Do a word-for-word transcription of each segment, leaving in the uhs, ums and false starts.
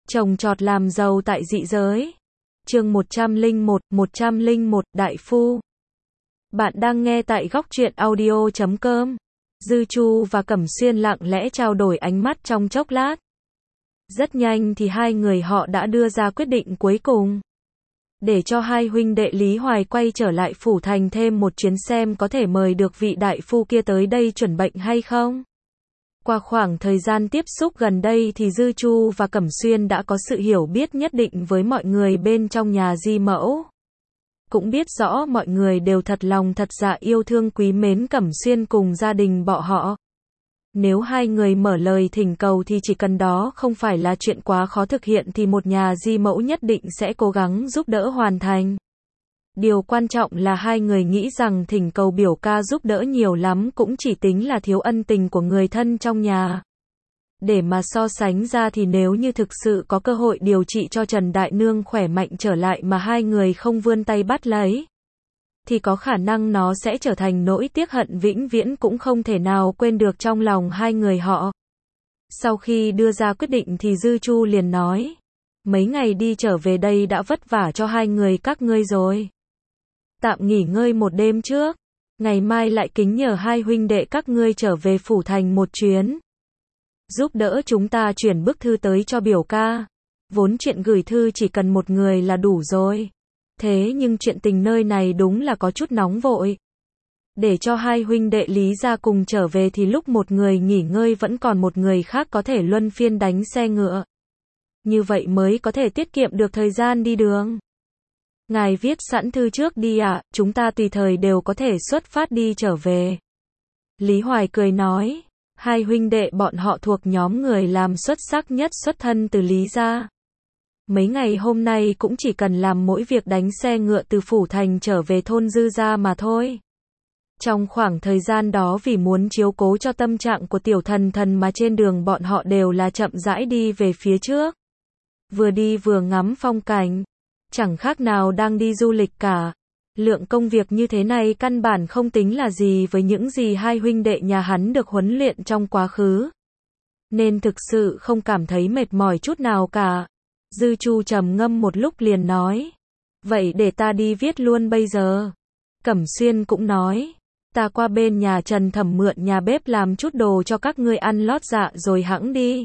Trồng trọt làm giàu tại dị giới. Chương một trăm lẻ một, một trăm lẻ một, Đại Phu. Bạn đang nghe tại góc truyện audio chấm com. Dư Chu và Cẩm Xuyên lặng lẽ trao đổi ánh mắt trong chốc lát. Rất nhanh thì hai người họ đã đưa ra quyết định cuối cùng. Để cho hai huynh đệ Lý Hoài quay trở lại phủ thành thêm một chuyến xem có thể mời được vị đại phu kia tới đây chuẩn bệnh hay không. Qua khoảng thời gian tiếp xúc gần đây thì Dư Chu và Cẩm Xuyên đã có sự hiểu biết nhất định với mọi người bên trong nhà Di Mẫu. Cũng biết rõ mọi người đều thật lòng thật dạ yêu thương quý mến Cẩm Xuyên cùng gia đình bọn họ. Nếu hai người mở lời thỉnh cầu thì chỉ cần đó không phải là chuyện quá khó thực hiện thì một nhà Di Mẫu nhất định sẽ cố gắng giúp đỡ hoàn thành. Điều quan trọng là hai người nghĩ rằng thỉnh cầu biểu ca giúp đỡ nhiều lắm cũng chỉ tính là thiếu ân tình của người thân trong nhà. Để mà so sánh ra thì nếu như thực sự có cơ hội điều trị cho Trần Đại Nương khỏe mạnh trở lại mà hai người không vươn tay bắt lấy, thì có khả năng nó sẽ trở thành nỗi tiếc hận vĩnh viễn cũng không thể nào quên được trong lòng hai người họ. Sau khi đưa ra quyết định thì Dư Chu liền nói, mấy ngày đi trở về đây đã vất vả cho hai người các ngươi rồi. Tạm nghỉ ngơi một đêm trước, ngày mai lại kính nhờ hai huynh đệ các ngươi trở về phủ thành một chuyến. Giúp đỡ chúng ta chuyển bức thư tới cho biểu ca. Vốn chuyện gửi thư chỉ cần một người là đủ rồi. Thế nhưng chuyện tình nơi này đúng là có chút nóng vội. Để cho hai huynh đệ Lý gia cùng trở về thì lúc một người nghỉ ngơi vẫn còn một người khác có thể luân phiên đánh xe ngựa. Như vậy mới có thể tiết kiệm được thời gian đi đường. Ngài viết sẵn thư trước đi ạ, à, chúng ta tùy thời đều có thể xuất phát đi trở về. Lý Hoài cười nói, hai huynh đệ bọn họ thuộc nhóm người làm xuất sắc nhất xuất thân từ Lý gia. Mấy ngày hôm nay cũng chỉ cần làm mỗi việc đánh xe ngựa từ phủ thành trở về thôn Dư gia mà thôi. Trong khoảng thời gian đó vì muốn chiếu cố cho tâm trạng của tiểu thần thần mà trên đường bọn họ đều là chậm rãi đi về phía trước. Vừa đi vừa ngắm phong cảnh. Chẳng khác nào đang đi du lịch cả. Lượng công việc như thế này căn bản không tính là gì với những gì hai huynh đệ nhà hắn được huấn luyện trong quá khứ. Nên thực sự không cảm thấy mệt mỏi chút nào cả. Dư Chu trầm ngâm một lúc liền nói. Vậy để ta đi viết luôn bây giờ. Cẩm Xuyên cũng nói. Ta qua bên nhà Trần Thẩm mượn nhà bếp làm chút đồ cho các ngươi ăn lót dạ rồi hẵng đi.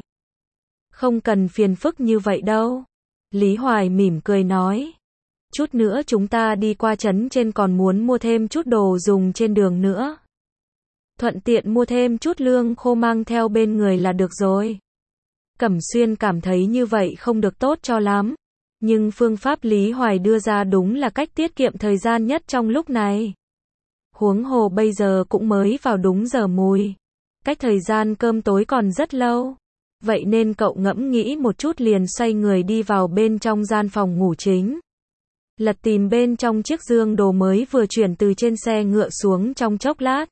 Không cần phiền phức như vậy đâu. Lý Hoài mỉm cười nói. Chút nữa chúng ta đi qua trấn trên còn muốn mua thêm chút đồ dùng trên đường nữa. Thuận tiện mua thêm chút lương khô mang theo bên người là được rồi. Cẩm Xuyên cảm thấy như vậy không được tốt cho lắm. Nhưng phương pháp Lý Hoài đưa ra đúng là cách tiết kiệm thời gian nhất trong lúc này. Huống hồ bây giờ cũng mới vào đúng giờ mùi. Cách thời gian cơm tối còn rất lâu. Vậy nên cậu ngẫm nghĩ một chút liền xoay người đi vào bên trong gian phòng ngủ chính. Lật tìm bên trong chiếc dương đồ mới vừa chuyển từ trên xe ngựa xuống trong chốc lát.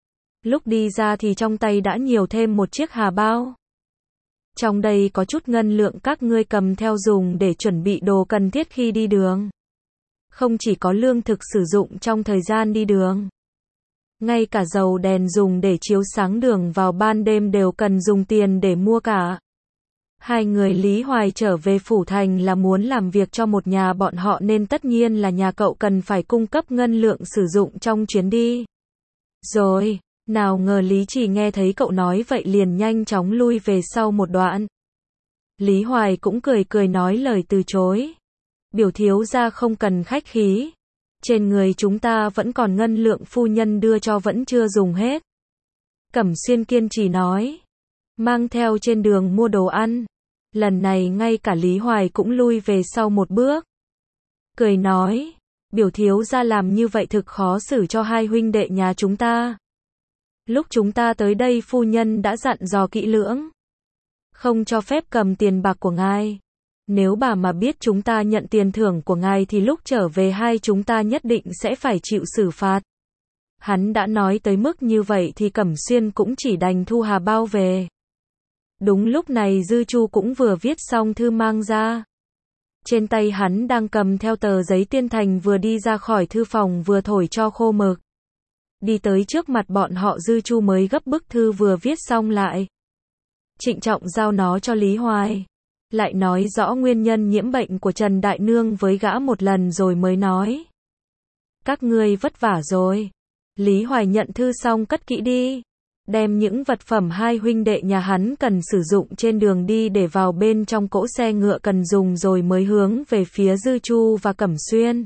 Lúc đi ra thì trong tay đã nhiều thêm một chiếc hà bao. Trong đây có chút ngân lượng các ngươi cầm theo dùng để chuẩn bị đồ cần thiết khi đi đường. Không chỉ có lương thực sử dụng trong thời gian đi đường. Ngay cả dầu đèn dùng để chiếu sáng đường vào ban đêm đều cần dùng tiền để mua cả. Hai người Lý Hoài trở về phủ thành là muốn làm việc cho một nhà bọn họ nên tất nhiên là nhà cậu cần phải cung cấp ngân lượng sử dụng trong chuyến đi. Rồi, nào ngờ Lý Chỉ nghe thấy cậu nói vậy liền nhanh chóng lui về sau một đoạn. Lý Hoài cũng cười cười nói lời từ chối. Biểu thiếu gia không cần khách khí. Trên người chúng ta vẫn còn ngân lượng phu nhân đưa cho vẫn chưa dùng hết. Cẩm Xuyên kiên trì nói. Mang theo trên đường mua đồ ăn. Lần này ngay cả Lý Hoài cũng lui về sau một bước. Cười nói. Biểu thiếu gia làm như vậy thực khó xử cho hai huynh đệ nhà chúng ta. Lúc chúng ta tới đây phu nhân đã dặn dò kỹ lưỡng. Không cho phép cầm tiền bạc của ngài. Nếu bà mà biết chúng ta nhận tiền thưởng của ngài thì lúc trở về hai chúng ta nhất định sẽ phải chịu xử phạt. Hắn đã nói tới mức như vậy thì Cẩm Xuyên cũng chỉ đành thu hà bao về. Đúng lúc này Dư Chu cũng vừa viết xong thư mang ra. Trên tay hắn đang cầm theo tờ giấy tiên thành vừa đi ra khỏi thư phòng vừa thổi cho khô mực. Đi tới trước mặt bọn họ Dư Chu mới gấp bức thư vừa viết xong lại. Trịnh trọng giao nó cho Lý Hoài. lại nói rõ nguyên nhân nhiễm bệnh của Trần Đại Nương với gã một lần rồi mới nói. Các ngươi vất vả rồi. Lý Hoài nhận thư xong cất kỹ đi. Đem những vật phẩm hai huynh đệ nhà hắn cần sử dụng trên đường đi để vào bên trong cỗ xe ngựa cần dùng rồi mới hướng về phía Dư Chu và Cẩm Xuyên.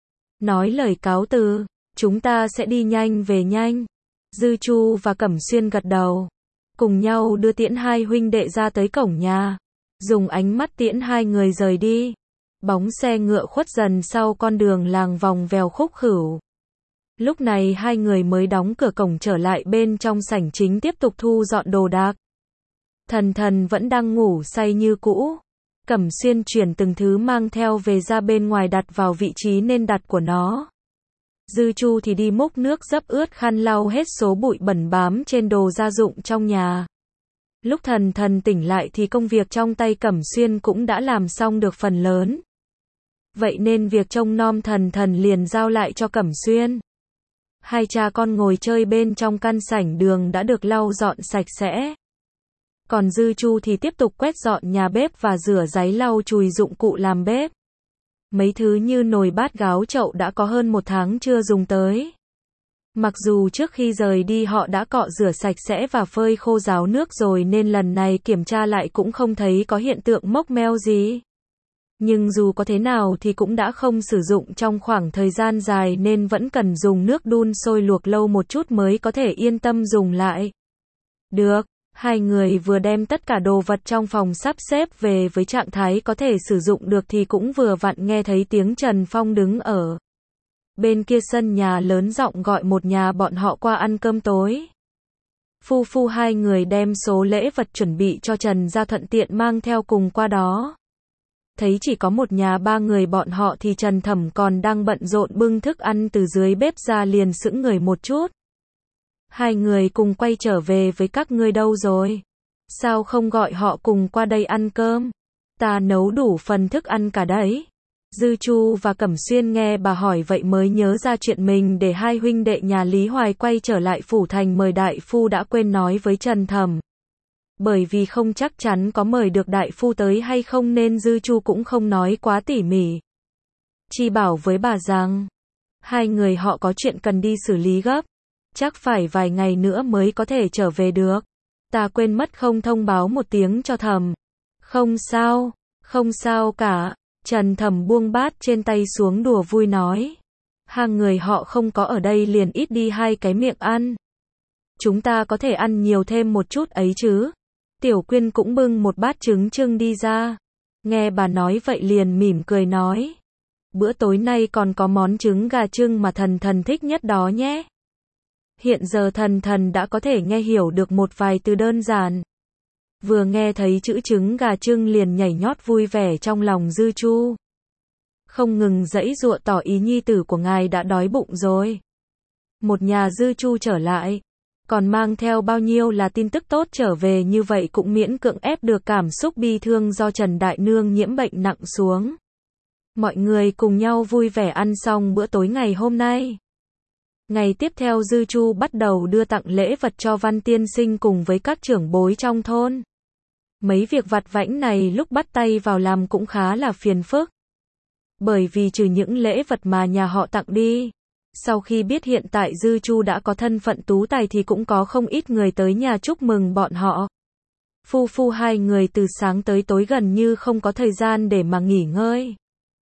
Nói lời cáo từ, chúng ta sẽ đi nhanh về nhanh. Dư Chu và Cẩm Xuyên gật đầu. Cùng nhau đưa tiễn hai huynh đệ ra tới cổng nhà. Dùng ánh mắt tiễn hai người rời đi. Bóng xe ngựa khuất dần sau con đường làng vòng vèo khúc khửu. Lúc này hai người mới đóng cửa cổng trở lại bên trong sảnh chính tiếp tục thu dọn đồ đạc. Thần Thần vẫn đang ngủ say như cũ. Cẩm Xuyên chuyển từng thứ mang theo về ra bên ngoài đặt vào vị trí nên đặt của nó. Dư Chu thì đi múc nước dấp ướt khăn lau hết số bụi bẩn bám trên đồ gia dụng trong nhà. Lúc Thần Thần tỉnh lại thì công việc trong tay Cẩm Xuyên cũng đã làm xong được phần lớn. Vậy nên việc trông nom Thần Thần liền giao lại cho Cẩm Xuyên. Hai cha con ngồi chơi bên trong căn sảnh đường đã được lau dọn sạch sẽ. Còn Dư Chu thì tiếp tục quét dọn nhà bếp và rửa ráy lau chùi dụng cụ làm bếp. Mấy thứ như nồi bát gáo chậu đã có hơn một tháng chưa dùng tới. Mặc dù trước khi rời đi họ đã cọ rửa sạch sẽ và phơi khô ráo nước rồi nên lần này kiểm tra lại cũng không thấy có hiện tượng mốc meo gì. Nhưng dù có thế nào thì cũng đã không sử dụng trong khoảng thời gian dài nên vẫn cần dùng nước đun sôi luộc lâu một chút mới có thể yên tâm dùng lại. Được, hai người vừa đem tất cả đồ vật trong phòng sắp xếp về với trạng thái có thể sử dụng được thì cũng vừa vặn nghe thấy tiếng Trần Phong đứng ở bên kia sân nhà lớn giọng gọi một nhà bọn họ qua ăn cơm tối. Phu phu hai người đem số lễ vật chuẩn bị cho Trần ra thuận tiện mang theo cùng qua đó. Thấy chỉ có một nhà ba người bọn họ thì Trần Thẩm còn đang bận rộn bưng thức ăn từ dưới bếp ra liền sững người một chút. Hai người cùng quay trở về với các ngươi đâu rồi? Sao không gọi họ cùng qua đây ăn cơm? Ta nấu đủ phần thức ăn cả đấy. Dư Chu và Cẩm Xuyên nghe bà hỏi vậy mới nhớ ra chuyện mình để hai huynh đệ nhà Lý Hoài quay trở lại phủ thành mời đại phu đã quên nói với Trần Thẩm. Bởi vì không chắc chắn có mời được đại phu tới hay không nên Dư Chu cũng không nói quá tỉ mỉ. Chỉ bảo với bà rằng, hai người họ có chuyện cần đi xử lý gấp. Chắc phải vài ngày nữa mới có thể trở về được. Ta quên mất không thông báo một tiếng cho Thẩm. Không sao, không sao cả. Trần Thẩm buông bát trên tay xuống đùa vui nói. Hai người họ không có ở đây liền ít đi hai cái miệng ăn. Chúng ta có thể ăn nhiều thêm một chút ấy chứ. Tiểu Quyên cũng bưng một bát trứng trưng đi ra. Nghe bà nói vậy liền mỉm cười nói. Bữa tối nay còn có món trứng gà trưng mà Thần Thần thích nhất đó nhé. Hiện giờ Thần Thần đã có thể nghe hiểu được một vài từ đơn giản. Vừa nghe thấy chữ trứng gà trưng liền nhảy nhót vui vẻ trong lòng Dư Chu. Không ngừng giãy giụa tỏ ý nhi tử của ngài đã đói bụng rồi. Một nhà Dư Chu trở lại. Còn mang theo bao nhiêu là tin tức tốt trở về như vậy cũng miễn cưỡng ép được cảm xúc bi thương do Trần Đại Nương nhiễm bệnh nặng xuống. Mọi người cùng nhau vui vẻ ăn xong bữa tối ngày hôm nay. Ngày tiếp theo Dư Chu bắt đầu đưa tặng lễ vật cho Văn Tiên Sinh cùng với các trưởng bối trong thôn. Mấy việc vặt vãnh này lúc bắt tay vào làm cũng khá là phiền phức. Bởi vì trừ những lễ vật mà nhà họ tặng đi, sau khi biết hiện tại Dư Chu đã có thân phận tú tài thì cũng có không ít người tới nhà chúc mừng bọn họ. Phu phu hai người từ sáng tới tối gần như không có thời gian để mà nghỉ ngơi.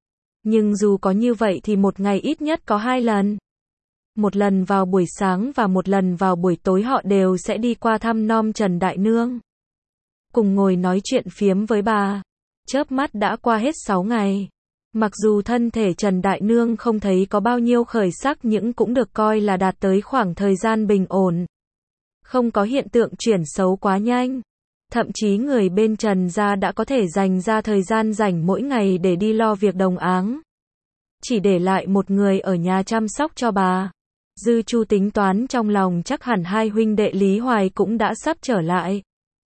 Nhưng dù có như vậy thì một ngày ít nhất có hai lần. Một lần vào buổi sáng và một lần vào buổi tối họ đều sẽ đi qua thăm nom Trần Đại Nương. Cùng ngồi nói chuyện phiếm với bà. Chớp mắt đã qua hết sáu ngày. Mặc dù thân thể Trần Đại Nương không thấy có bao nhiêu khởi sắc nhưng cũng được coi là đạt tới khoảng thời gian bình ổn. Không có hiện tượng chuyển xấu quá nhanh. Thậm chí người bên Trần gia đã có thể dành ra thời gian rảnh mỗi ngày để đi lo việc đồng áng. Chỉ để lại một người ở nhà chăm sóc cho bà. Dư Chu tính toán trong lòng chắc hẳn hai huynh đệ Lý Hoài cũng đã sắp trở lại.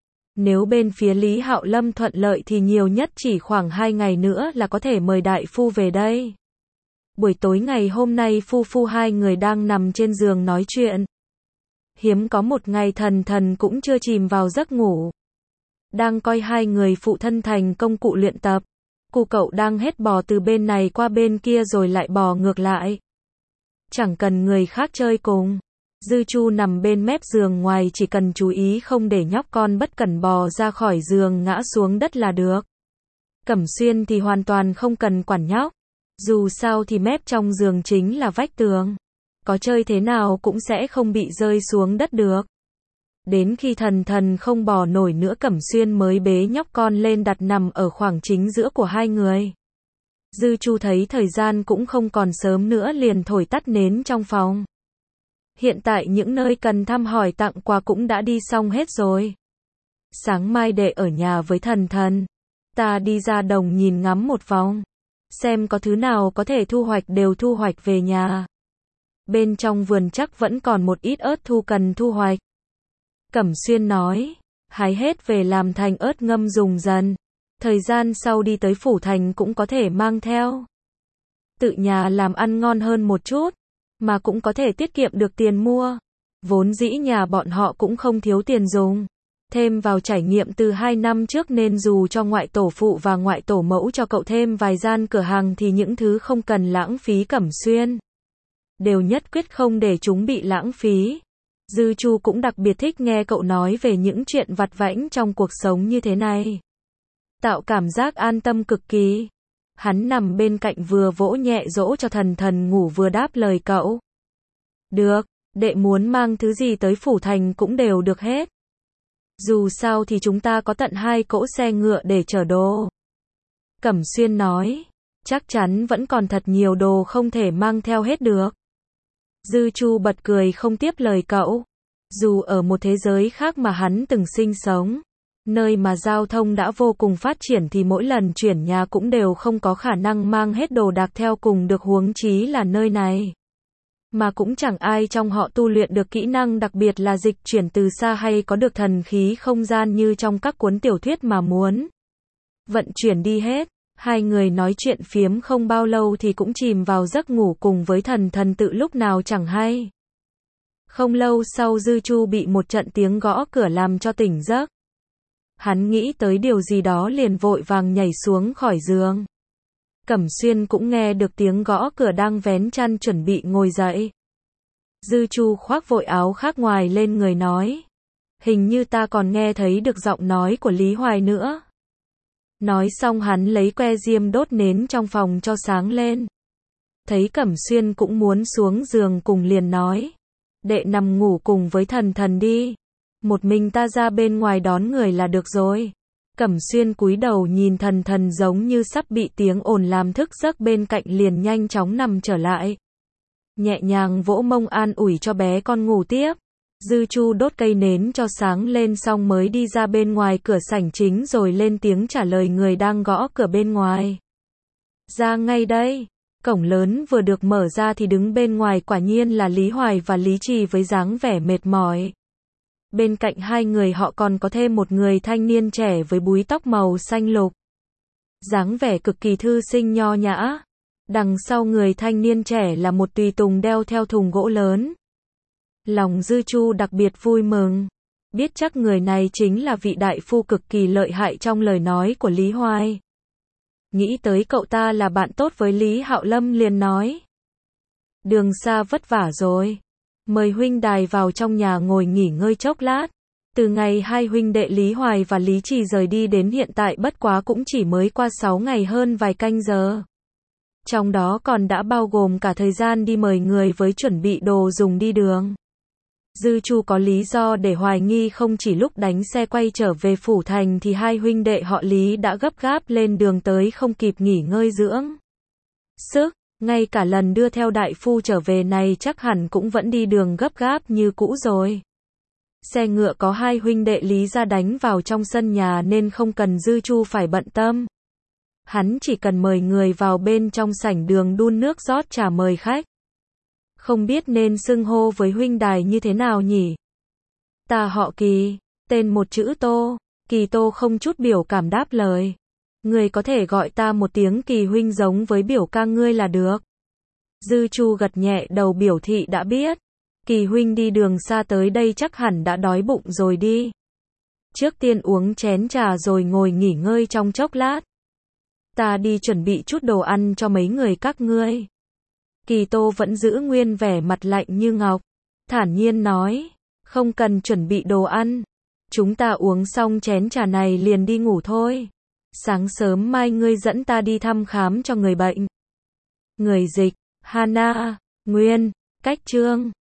Nếu bên phía Lý Hạo Lâm thuận lợi thì nhiều nhất chỉ khoảng hai ngày nữa là có thể mời đại phu về đây. Buổi tối ngày hôm nay phu phu hai người đang nằm trên giường nói chuyện. Hiếm có một ngày Thần Thần cũng chưa chìm vào giấc ngủ. đang coi hai người phụ thân thành công cụ luyện tập. Cu cậu đang hết bò từ bên này qua bên kia rồi lại bò ngược lại. Chẳng cần người khác chơi cùng. Dư Chu nằm bên mép giường ngoài chỉ cần chú ý không để nhóc con bất cẩn bò ra khỏi giường ngã xuống đất là được. Cẩm Xuyên thì hoàn toàn không cần quản nhóc. Dù sao thì mép trong giường chính là vách tường. Có chơi thế nào cũng sẽ không bị rơi xuống đất được. Đến khi Thần Thần không bò nổi nữa, Cẩm Xuyên mới bế nhóc con lên đặt nằm ở khoảng chính giữa của hai người. Dư Chu thấy thời gian cũng không còn sớm nữa liền thổi tắt nến trong phòng. Hiện tại những nơi cần thăm hỏi tặng quà cũng đã đi xong hết rồi. Sáng mai đệ ở nhà với Thần Thần. Ta đi ra đồng nhìn ngắm một vòng. Xem có thứ nào có thể thu hoạch đều thu hoạch về nhà. Bên trong vườn chắc vẫn còn một ít ớt thu cần thu hoạch. Cẩm Xuyên nói, hái hết về làm thành ớt ngâm dùng dần. Thời gian sau đi tới phủ thành cũng có thể mang theo. Tự nhà làm ăn ngon hơn một chút, mà cũng có thể tiết kiệm được tiền mua. Vốn dĩ nhà bọn họ cũng không thiếu tiền dùng. Thêm vào trải nghiệm từ hai năm trước nên dù cho ngoại tổ phụ và ngoại tổ mẫu cho cậu thêm vài gian cửa hàng thì những thứ không cần lãng phí Cẩm Xuyên đều nhất quyết không để chúng bị lãng phí. Dư Chu cũng đặc biệt thích nghe cậu nói về những chuyện vặt vãnh trong cuộc sống như thế này. Tạo cảm giác an tâm cực kỳ. Hắn nằm bên cạnh vừa vỗ nhẹ dỗ cho Thần Thần ngủ vừa đáp lời cậu. Được, đệ muốn mang thứ gì tới phủ thành cũng đều được hết. Dù sao thì chúng ta có tận hai cỗ xe ngựa để chở đồ. Cẩm Xuyên nói, chắc chắn vẫn còn thật nhiều đồ không thể mang theo hết được. Dư Chu bật cười không tiếp lời cậu. Dù ở một thế giới khác mà hắn từng sinh sống, nơi mà giao thông đã vô cùng phát triển thì mỗi lần chuyển nhà cũng đều không có khả năng mang hết đồ đạc theo cùng được, huống chí là nơi này. Mà cũng chẳng ai trong họ tu luyện được kỹ năng đặc biệt là dịch chuyển từ xa hay có được thần khí không gian như trong các cuốn tiểu thuyết mà muốn vận chuyển đi hết. Hai người nói chuyện phiếm không bao lâu thì cũng chìm vào giấc ngủ cùng với Thần Thần tự lúc nào chẳng hay. Không lâu sau Dư Chu bị một trận tiếng gõ cửa làm cho tỉnh giấc. Hắn nghĩ tới điều gì đó liền vội vàng nhảy xuống khỏi giường. Cẩm Xuyên cũng nghe được tiếng gõ cửa đang vén chăn chuẩn bị ngồi dậy. Dư Chu khoác vội áo khác ngoài lên người nói. Hình như ta còn nghe thấy được giọng nói của Lý Hoài nữa. Nói xong hắn lấy que diêm đốt nến trong phòng cho sáng lên. Thấy Cẩm Xuyên cũng muốn xuống giường cùng liền nói. Đệ nằm ngủ cùng với Thần Thần đi. Một mình ta ra bên ngoài đón người là được rồi. Cẩm Xuyên cúi đầu nhìn Thần Thần giống như sắp bị tiếng ồn làm thức giấc bên cạnh liền nhanh chóng nằm trở lại. Nhẹ nhàng vỗ mông an ủi cho bé con ngủ tiếp. Dư Chu đốt cây nến cho sáng lên xong mới đi ra bên ngoài cửa sảnh chính rồi lên tiếng trả lời người đang gõ cửa bên ngoài. Ra ngay đây. Cổng lớn vừa được mở ra thì đứng bên ngoài quả nhiên là Lý Hoài và Lý Trì với dáng vẻ mệt mỏi. Bên cạnh hai người họ còn có thêm một người thanh niên trẻ với búi tóc màu xanh lục. Dáng vẻ cực kỳ thư sinh nho nhã. Đằng sau người thanh niên trẻ là một tùy tùng đeo theo thùng gỗ lớn. Lòng Dư Chu đặc biệt vui mừng. Biết chắc người này chính là vị đại phu cực kỳ lợi hại trong lời nói của Lý Hoài. Nghĩ tới cậu ta là bạn tốt với Lý Hạo Lâm liền nói. Đường xa vất vả rồi. Mời huynh đài vào trong nhà ngồi nghỉ ngơi chốc lát. Từ ngày hai huynh đệ Lý Hoài và Lý Trì rời đi đến hiện tại bất quá cũng chỉ mới qua sáu ngày hơn vài canh giờ. Trong đó còn đã bao gồm cả thời gian đi mời người với chuẩn bị đồ dùng đi đường. Dư Chu có lý do để hoài nghi không chỉ lúc đánh xe quay trở về phủ thành thì hai huynh đệ họ Lý đã gấp gáp lên đường tới không kịp nghỉ ngơi dưỡng sức, ngay cả lần đưa theo đại phu trở về này chắc hẳn cũng vẫn đi đường gấp gáp như cũ rồi. Xe ngựa có hai huynh đệ Lý ra đánh vào trong sân nhà nên không cần Dư Chu phải bận tâm. Hắn chỉ cần mời người vào bên trong sảnh đường đun nước rót trà mời khách. Không biết nên xưng hô với huynh đài như thế nào nhỉ? Ta họ Kỳ, tên một chữ Tô. Kỳ Tô không chút biểu cảm đáp lời. Người có thể gọi ta một tiếng Kỳ huynh giống với biểu ca ngươi là được. Dư Chu gật nhẹ đầu biểu thị đã biết. Kỳ huynh đi đường xa tới đây chắc hẳn đã đói bụng rồi đi. Trước tiên uống chén trà rồi ngồi nghỉ ngơi trong chốc lát. Ta đi chuẩn bị chút đồ ăn cho mấy người các ngươi. Kỳ Tô vẫn giữ nguyên vẻ mặt lạnh như ngọc, thản nhiên nói, không cần chuẩn bị đồ ăn. Chúng ta uống xong chén trà này liền đi ngủ thôi. Sáng sớm mai ngươi dẫn ta đi thăm khám cho người bệnh. Người dịch, Hana, Nguyên, Cách Chương.